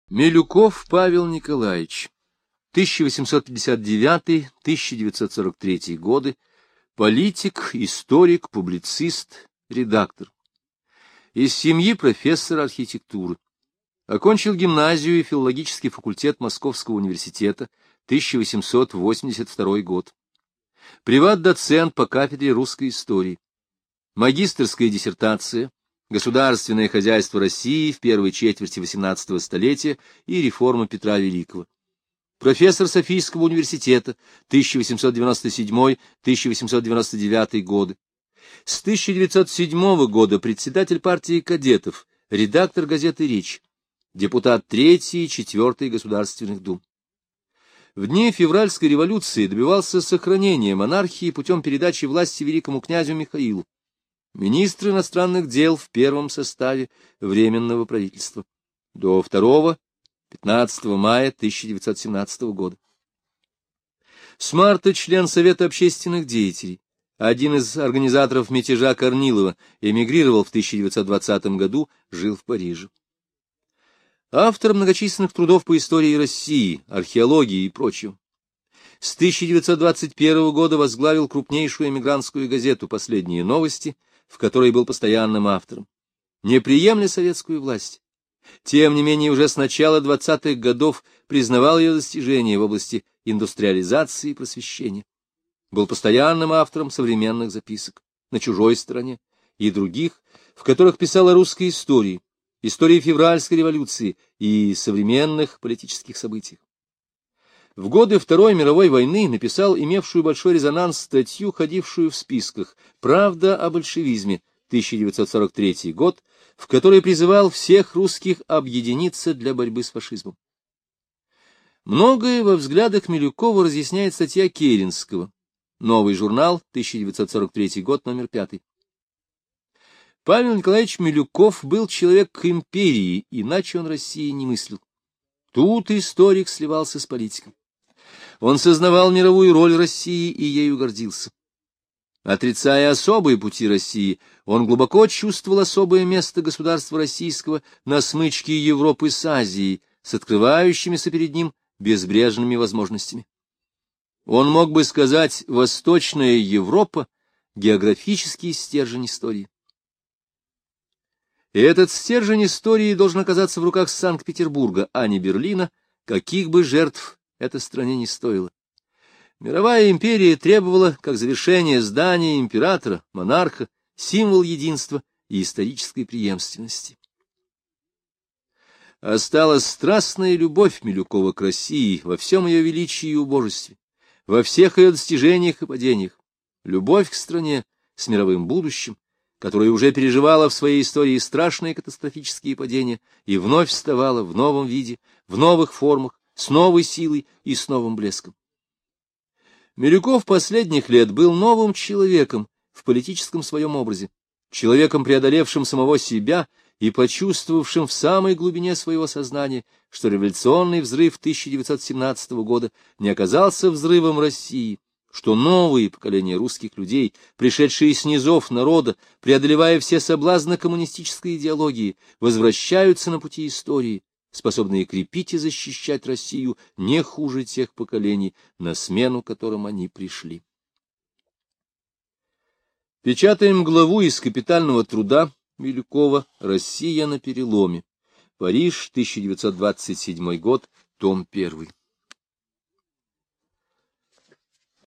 Милюков Павел Николаевич, 1859-1943 годы, политик, историк, публицист, редактор. Из семьи профессора архитектуры. Окончил гимназию и филологический факультет Московского университета, 1882 год. Приват-доцент по кафедре русской истории. Магистерская диссертация «Государственное хозяйство России в первой четверти XVIII столетия и реформа Петра Великого». Профессор Софийского университета, 1897-1899 годы. С 1907 года председатель партии кадетов, редактор газеты «Речь», депутат 3-й и 4-й Государственных дум. В дни февральской революции добивался сохранения монархии путем передачи власти великому князю Михаилу. Министр иностранных дел в первом составе Временного правительства. До 2-15 мая 1917 года. С марта член Совета общественных деятелей. Один из организаторов мятежа Корнилова, эмигрировал в 1920 году, жил в Париже. Автор многочисленных трудов по истории России, археологии и прочего. С 1921 года возглавил крупнейшую эмигрантскую газету «Последние новости», в которой был постоянным автором. Не приемля советскую власть, тем не менее уже с начала 20-х годов признавал ее достижения в области индустриализации и просвещения. Был постоянным автором современных записок «На чужой стороне» и других, в которых писал о русской истории, истории февральской революции и современных политических событиях. В годы Второй мировой войны написал имевшую большой резонанс статью, ходившую в списках «Правда о большевизме», 1943 год, в которой призывал всех русских объединиться для борьбы с фашизмом. Многое во взглядах Милюкова разъясняет статья Керенского. Новый журнал, 1943 год, номер 5. Павел Николаевич Милюков был человек к империи, иначе он России не мыслил. Тут историк сливался с политиком. Он сознавал мировую роль России и ею гордился. Отрицая особые пути России, он глубоко чувствовал особое место государства российского на смычке Европы с Азией, с открывающимися перед ним безбрежными возможностями. Он мог бы сказать, Восточная Европа — географический стержень истории. И этот стержень истории должен оказаться в руках Санкт-Петербурга, а не Берлина, каких бы жертв этой стране не стоило. Мировая империя требовала, как завершение здания императора, монарха, символ единства и исторической преемственности. Осталась страстная любовь Милюкова к России во всем ее величии и убожестве, во всех ее достижениях и падениях, любовь к стране с мировым будущим, которая уже переживала в своей истории страшные катастрофические падения и вновь вставала в новом виде, в новых формах, с новой силой и с новым блеском. Милюков последних лет был новым человеком в политическом своем образе, человеком, преодолевшим самого себя и почувствовавшим в самой глубине своего сознания, что революционный взрыв 1917 года не оказался взрывом России, что новые поколения русских людей, пришедшие с низов народа, преодолевая все соблазны коммунистической идеологии, возвращаются на пути истории, способные крепить и защищать Россию не хуже тех поколений, на смену которым они пришли. Печатаем главу из капитального труда Милюкова «Россия на переломе». Париж, 1927 год, том 1.